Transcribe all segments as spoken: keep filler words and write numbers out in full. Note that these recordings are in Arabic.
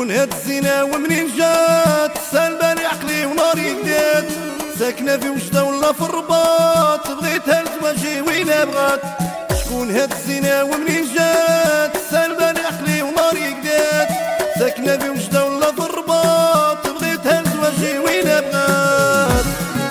شكون هاد الزينة ومنين جات؟ سالبالي عقلي وناري جدات، ساكنة في وجدة ولا في الرباط، بغيتها لتواجه وين بغات. شكون هاد الزينة ومنين جات؟ سالبالي عقلي وناري جدات، ساكنة في وجدة ولا في الرباط، بغيتها لتواجه وين بغات.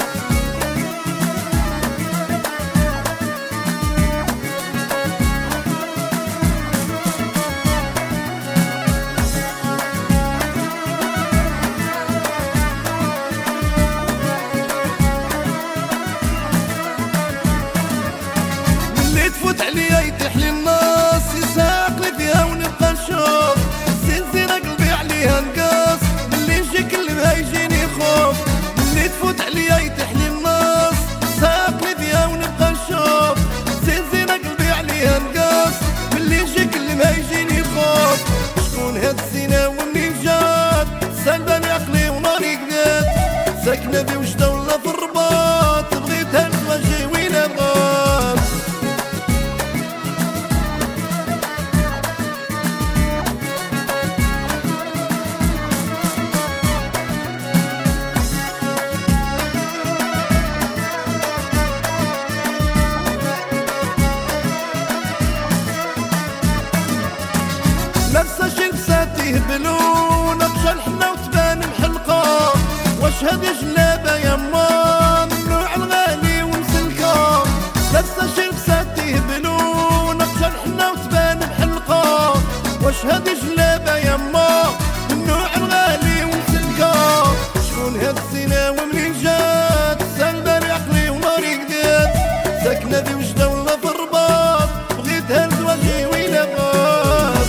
تفوت عليا يطيح لي الناس، يساق لي فيها ونبقى نشوف، زنزينة قلبي عليها نقاص، ملي نجي كلمها يجيني خوف. ملي تفوت عليا يطيح لي الناس، يساق لي فيها ونبقى نشوف، زنزينة قلبي عليها نقاص، ملي نجي كلمها يجيني خوف. شكون هاد الزينة ومنين جات؟ سالباني عقلي وناري قدات، ساكنة في وجدة ولا في الرباط، بغيتها نتواجه وين بغات. لابسة شي لبسات يهبلو، نقشة الحنة وتبان محلقة، واش هادي جلابة يما ممنوع الغالي ومسلكة. لابسة شي لبسات يهبلو، نقشة الحنة وتبان محلقة، واش هادي جلابة يما ممنوع الغالي ومسلكة. شكون هاد الزينة ومنين جات؟ سالبالي عقلي وناري قدات، ساكنة في وجدة ولا في الرباط، بغيتها لتواجه وين بغات.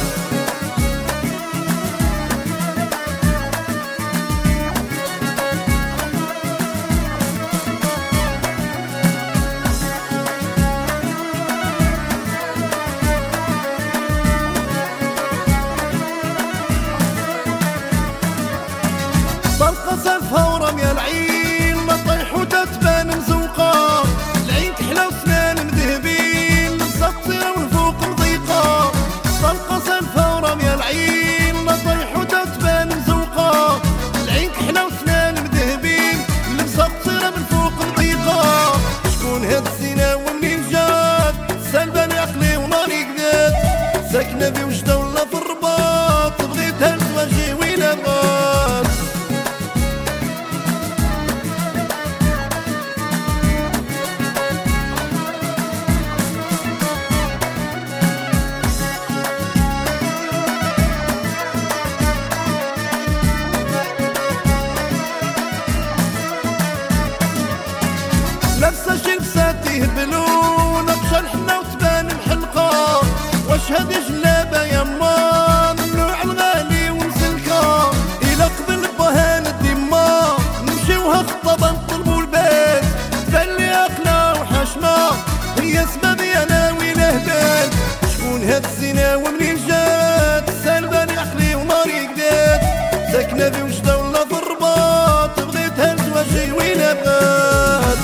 طلقة سالفها ورمية العين، ما طيح وتتبان مزوقة، العين كحلة وسنان مذهبين، لبسة قصيرة والفوق مضيقة. طلقة سالفها ورمية العين، ما طيح وتتبان مزوقة، العين كحلة وسنان مذهبين، لبسة قصيرة بالفوق مضيقة. شكون هاد الزينة ومنين جات؟ سالباني عقلي وناري قدات، ساكنة في وجدة ولا في الرباط، بغيتها لتواجه وين بغات. لابسة شي لبسات يهبلو، نقشة الحنة وتبان محلقة، واش هادي جلابة يما ممنوع الغالي ومسلكة. إلا قبل بها نديما نمشيوها خطابة نطلبو البيت، تبان لي عقلة وحشمة هي سبابي أنا وين هدات. شكون هاد الزينة ومنين جات؟ سالباني عقلي وناري قدات، ساكنة في وجدة ولا في الرباط، بغيتها لتواجه وين بغات.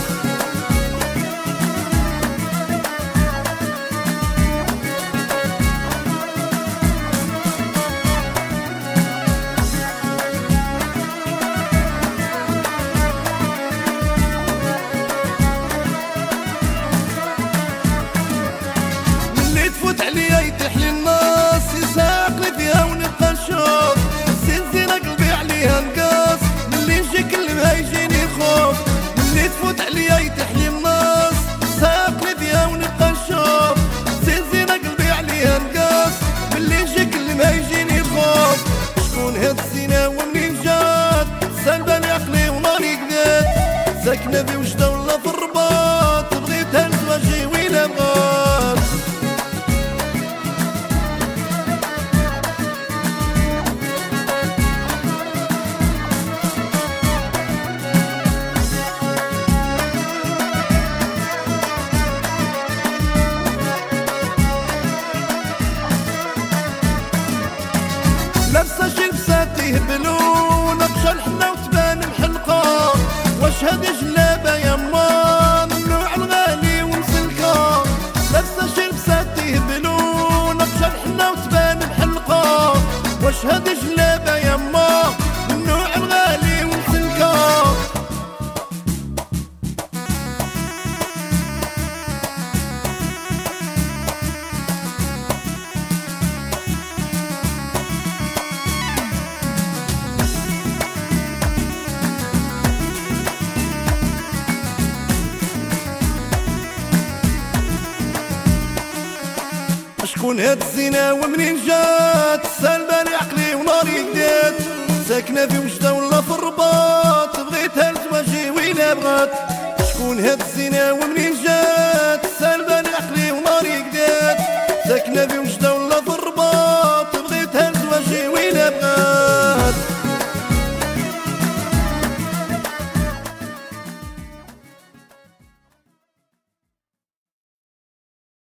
تفوت عليا يطيح لي الناس، يساق لي فيها ونبقى نشوف، زنزينة قلبي عليها نقاص، ملي نجي كلمها يجيني خوف. ملي تفوت عليا يطيح لي الناس، يساق لي فيها ونبقى نشوف، زنزينة قلبي عليها نقاص، ملي نجي كلمها يجيني خوف. شكون هاد الزينة ومنين جات؟ سالباني عقلي وناري قدات، ساكنة في وجدة ولا في الرباط، بغيتها لتواجه وين بغات. لابسة شي لبسات يهبلو، نقشة الحنة وتبان محلقة، واش هادي جلابة يما ممنوع الغالي ومسلكة. لابسة شي لبسات يهبلو، نقشة الحنة وتبان محلقة، واش هادي جلابة يما شكون هاد الزينة ومنين جات؟ سالباني عقلي وناري قدات، ساكنة في وجدة ولا في الرباط، بغيتها لزواجي ويلا بغات. شكون هاد الزينة ومنين جات؟ سالباني عقلي وناري قدات، ساكنة في وجدة ولا في الرباط،